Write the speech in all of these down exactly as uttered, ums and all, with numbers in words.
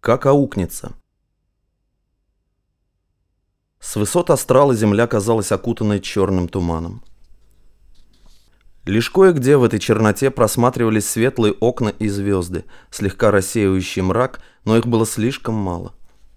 Как аукнется. С высот астрала земля казалась окутанной черным туманом. Лишь кое-где в этой черноте просматривались светлые окна и звезды, слегка рассеивающие мрак, но их было слишком мало.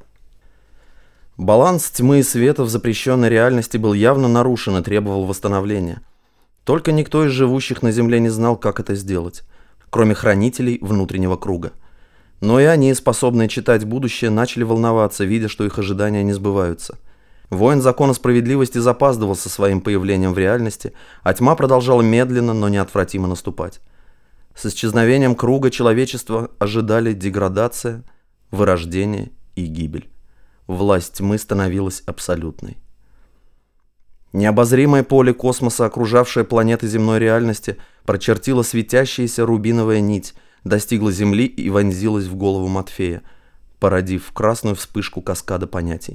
Баланс тьмы и света в запрещенной реальности был явно нарушен и требовал восстановления. Только никто из живущих на Земле не знал, как это сделать, кроме хранителей внутреннего круга. Но и они, способные читать будущее, начали волноваться, видя, что их ожидания не сбываются. Воин закона справедливости запаздывал со своим появлением в реальности, а тьма продолжала медленно, но неотвратимо наступать. С исчезновением круга человечества ожидали деградация, вырождение и гибель. Власть тьмы становилась абсолютной. Необозримое поле космоса, окружавшее планеты земной реальности, прочертила светящаяся рубиновая нить, достигла Земли и вонзилась в голову Матфея, породив красную вспышку каскада понятий.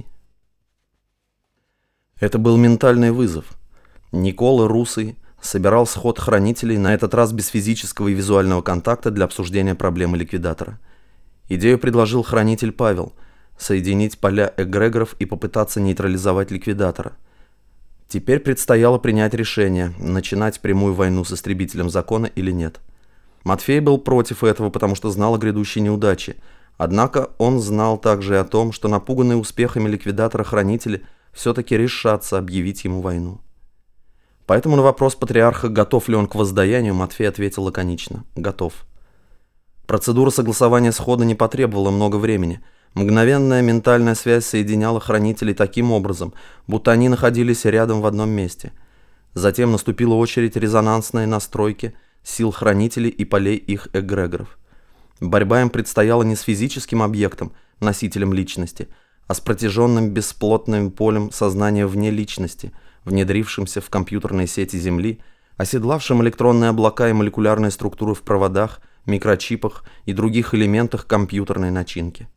Это был ментальный вызов. Никола Русый собирал сход хранителей, на этот раз без физического и визуального контакта, для обсуждения проблемы ликвидатора. Идею предложил хранитель Павел – соединить поля эгрегоров и попытаться нейтрализовать ликвидатора. Теперь предстояло принять решение, начинать прямую войну с истребителем закона или нет. Матфей был против этого, потому что знал о грядущей неудаче. Однако он знал также и о том, что напуганные успехами ликвидатора хранители все-таки решатся объявить ему войну. Поэтому на вопрос патриарха, готов ли он к воздаянию, Матфей ответил лаконично – готов. Процедура согласования схода не потребовала много времени. Мгновенная ментальная связь соединяла хранителей таким образом, будто они находились рядом в одном месте. Затем наступила очередь резонансной настройки сил хранителей и полей их эгрегоров. Борьба им предстояла не с физическим объектом, носителем личности, а с протяженным бесплотным полем сознания вне личности, внедрившимся в компьютерные сети Земли, оседлавшим электронные облака и молекулярные структуры в проводах, микрочипах и других элементах компьютерной начинки.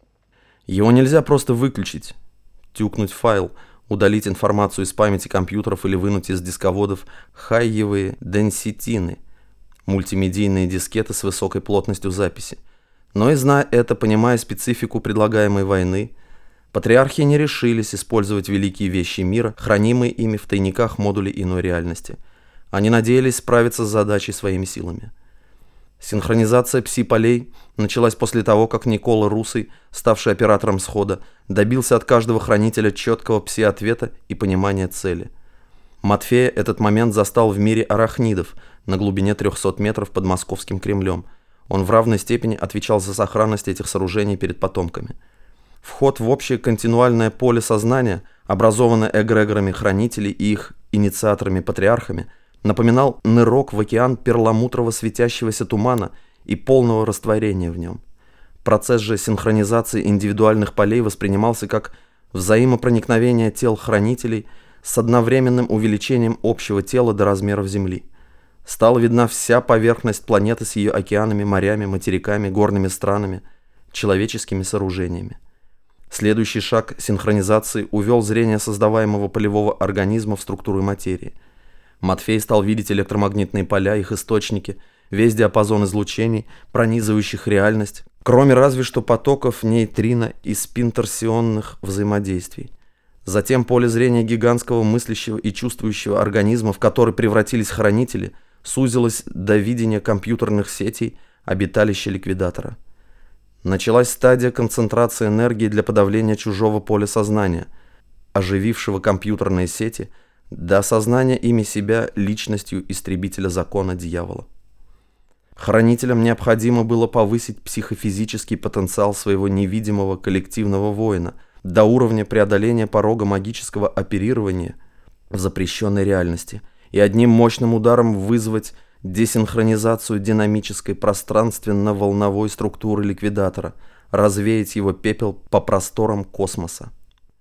Его нельзя просто выключить, тюкнуть файл, удалить информацию из памяти компьютеров или вынуть из дисководов хайевые денситины, мультимедийные дискеты с высокой плотностью записи. Но и зная это, понимая специфику предлагаемой войны, патриархи не решились использовать великие вещи мира, хранимые ими в тайниках модулей иной реальности. Они надеялись справиться с задачей своими силами. Синхронизация пси-полей началась после того, как Никола Русый, ставший оператором схода, добился от каждого хранителя четкого пси-ответа и понимания цели. Матфея этот момент застал в мире арахнидов на глубине трехсот метров под Московским Кремлем. Он в равной степени отвечал за сохранность этих сооружений перед потомками. Вход в общее континуальное поле сознания, образованное эгрегорами хранителей и их инициаторами-патриархами, напоминал нырок в океан перламутрово светящегося тумана и полного растворения в нем. Процесс же синхронизации индивидуальных полей воспринимался как взаимопроникновение тел хранителей с одновременным увеличением общего тела до размеров Земли. Стала видна вся поверхность планеты с ее океанами, морями, материками, горными странами, человеческими сооружениями. Следующий шаг синхронизации увел зрение создаваемого полевого организма в структуру материи. Матфей стал видеть электромагнитные поля, их источники, весь диапазон излучений, пронизывающих реальность, кроме разве что потоков нейтрино и спинторсионных взаимодействий. Затем поле зрения гигантского мыслящего и чувствующего организма, в который превратились хранители, сузилось до видения компьютерных сетей обиталища ликвидатора. Началась стадия концентрации энергии для подавления чужого поля сознания, оживившего компьютерные сети, до осознания ими себя личностью истребителя закона дьявола. Хранителям необходимо было повысить психофизический потенциал своего невидимого коллективного воина до уровня преодоления порога магического оперирования в запрещенной реальности и одним мощным ударом вызвать десинхронизацию динамической пространственно-волновой структуры ликвидатора, развеять его пепел по просторам космоса.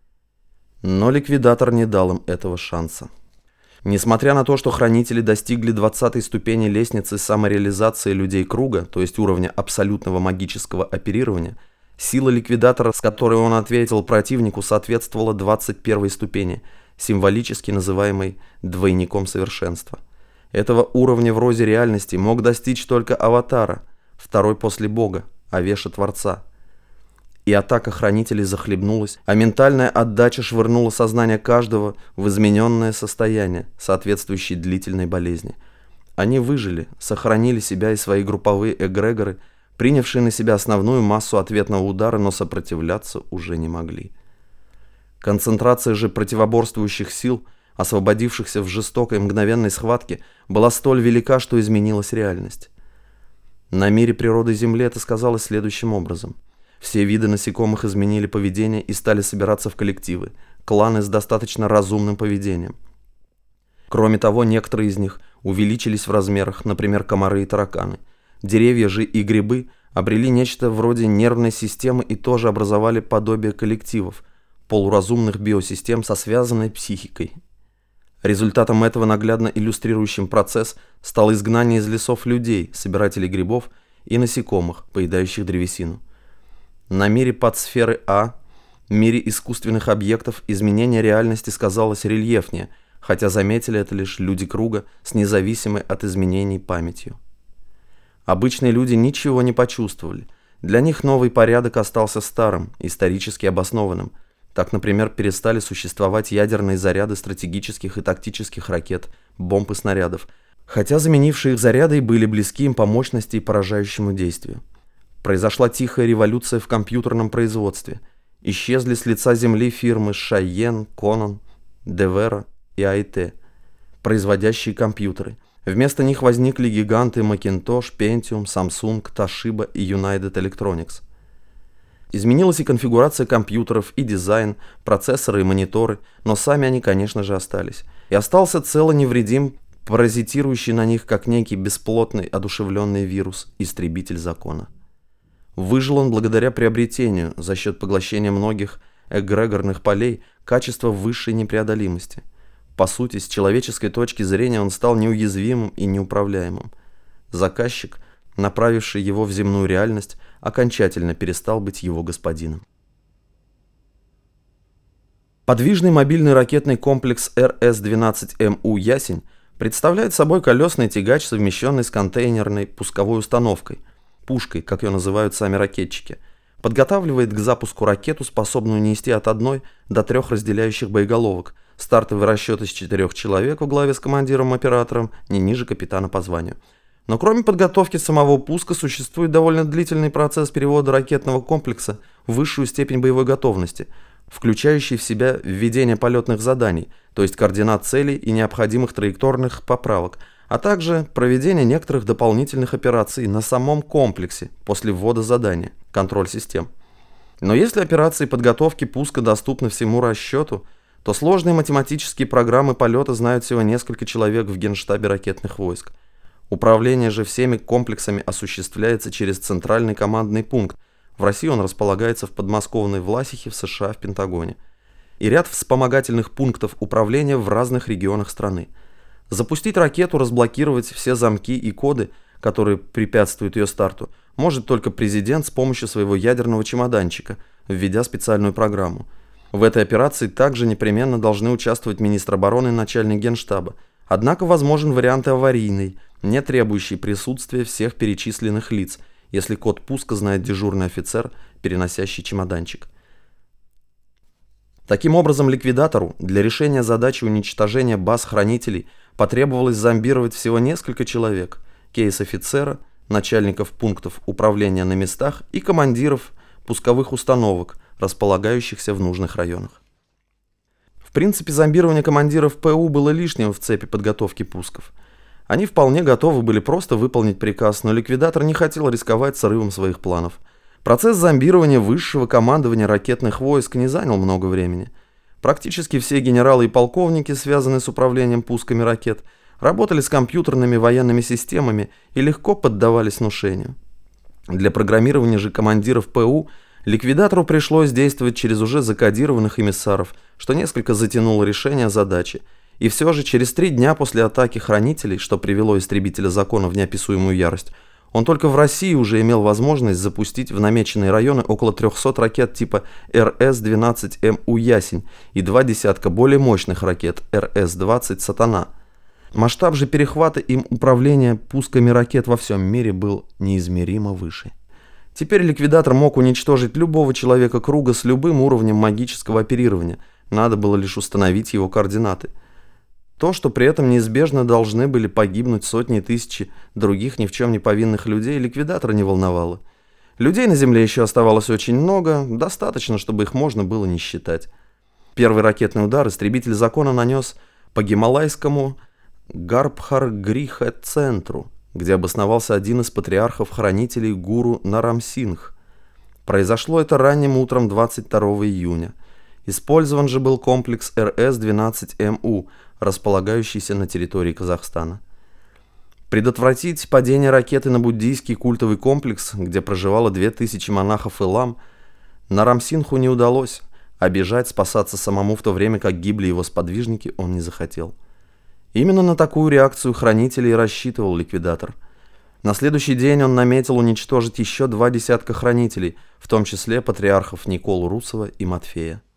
Но ликвидатор не дал им этого шанса. Несмотря на то, что хранители достигли двадцатой ступени лестницы самореализации людей круга, то есть уровня абсолютного магического оперирования, сила ликвидатора, с которой он ответил противнику, соответствовала двадцать первой ступени, символически называемой двойником совершенства. Этого уровня в розе реальности мог достичь только Аватара, второй после Бога, Авеша Творца. и атака хранителей захлебнулась, а ментальная отдача швырнула сознание каждого в измененное состояние, соответствующее длительной болезни. Они выжили, сохранили себя и свои групповые эгрегоры, принявшие на себя основную массу ответного удара, но сопротивляться уже не могли. Концентрация же противоборствующих сил, освободившихся в жестокой мгновенной схватке, была столь велика, что изменилась реальность. На мире природы Земли это сказалось следующим образом. Все виды насекомых изменили поведение и стали собираться в коллективы, кланы с достаточно разумным поведением. Кроме того, некоторые из них увеличились в размерах, например, комары и тараканы. Деревья же и грибы обрели нечто вроде нервной системы и тоже образовали подобие коллективов, полуразумных биосистем со связанной психикой. Результатом этого, наглядно иллюстрирующим процесс, стало изгнание из лесов людей, собирателей грибов и насекомых, поедающих древесину. На мире подсферы А, мире искусственных объектов, изменение реальности сказалось рельефнее, хотя заметили это лишь люди круга с независимой от изменений памятью. Обычные люди ничего не почувствовали. Для них новый порядок остался старым, исторически обоснованным. Так, например, перестали существовать ядерные заряды стратегических и тактических ракет, бомб и снарядов, хотя заменившие их заряды и были близки им по мощности и поражающему действию. Произошла тихая революция в компьютерном производстве. Исчезли с лица земли фирмы Шайен, Конан, Девера и эй ти, производящие компьютеры. Вместо них возникли гиганты Macintosh, Pentium, Samsung, Toshiba и United Electronics. Изменилась и конфигурация компьютеров, и дизайн, процессоры и мониторы, но сами они, конечно же, остались. И остался цело невредим, паразитирующий на них, как некий бесплотный, одушевленный вирус, истребитель закона. Выжил он благодаря приобретению, за счет поглощения многих эгрегорных полей, качества высшей непреодолимости. По сути, с человеческой точки зрения он стал неуязвимым и неуправляемым. Заказчик, направивший его в земную реальность, окончательно перестал быть его господином. Подвижный мобильный ракетный комплекс эр эс двенадцать эм у «Ясень» представляет собой колесный тягач, совмещенный с контейнерной пусковой установкой, пушкой, как ее называют сами ракетчики, подготавливает к запуску ракету, способную нести от одной до трех разделяющих боеголовок, стартовый расчет из четырех человек во главе с командиром-оператором, не ниже капитана по званию. Но кроме подготовки самого пуска существует довольно длительный процесс перевода ракетного комплекса в высшую степень боевой готовности, включающий в себя введение полетных заданий, то есть координат целей и необходимых траекторных поправок, а также проведение некоторых дополнительных операций на самом комплексе после ввода задания, контроль систем. Но если операции подготовки пуска доступны всему расчету, то сложные математические программы полета знают всего несколько человек в Генштабе ракетных войск. Управление же всеми комплексами осуществляется через центральный командный пункт. В России он располагается в подмосковной Власихе, в США, в Пентагоне. И ряд вспомогательных пунктов управления в разных регионах страны. Запустить ракету, разблокировать все замки и коды, которые препятствуют ее старту, может только президент с помощью своего ядерного чемоданчика, введя специальную программу. В этой операции также непременно должны участвовать министр обороны и начальник Генштаба. Однако возможен вариант аварийный, не требующий присутствия всех перечисленных лиц, если код пуска знает дежурный офицер, переносящий чемоданчик. Таким образом, ликвидатору для решения задачи уничтожения баз хранителей потребовалось зомбировать всего несколько человек, кейс-офицера, начальников пунктов управления на местах и командиров пусковых установок, располагающихся в нужных районах. В принципе, зомбирование командиров ПУ было лишним в цепи подготовки пусков. Они вполне готовы были просто выполнить приказ, но ликвидатор не хотел рисковать срывом своих планов. Процесс зомбирования высшего командования ракетных войск не занял много времени. Практически все генералы и полковники, связанные с управлением пусками ракет, работали с компьютерными военными системами и легко поддавались внушению. Для программирования же командиров ПУ ликвидатору пришлось действовать через уже закодированных эмиссаров, что несколько затянуло решение задачи. И все же через три дня после атаки хранителей, что привело истребителя закона в неописуемую ярость, он только в России уже имел возможность запустить в намеченные районы около трехсот ракет типа эр эс двенадцать эм у «Ясень» и два десятка более мощных ракет эр эс двадцать «Сатана». Масштаб же перехвата им управления пусками ракет во всем мире был неизмеримо выше. Теперь ликвидатор мог уничтожить любого человека круга с любым уровнем магического оперирования, надо было лишь установить его координаты. То, что при этом неизбежно должны были погибнуть сотни тысяч других ни в чем не повинных людей, ликвидатора не волновало. Людей на Земле еще оставалось очень много, достаточно, чтобы их можно было не считать. Первый ракетный удар истребитель закона нанес по гималайскому Гарбхар-Гриха-центру, где обосновался один из патриархов-хранителей гуру Нарамсингх. Произошло это ранним утром двадцать второго июня. Использован же был комплекс эр эс двенадцать эм у, располагающийся на территории Казахстана. Предотвратить падение ракеты на буддийский культовый комплекс, где проживало две тысячи монахов и лам, Нарамсингху не удалось, а бежать, спасаться самому в то время, как гибли его сподвижники, он не захотел. Именно на такую реакцию хранителей рассчитывал ликвидатор. На следующий день он наметил уничтожить еще два десятка хранителей, в том числе патриархов Николу Русова и Матфея.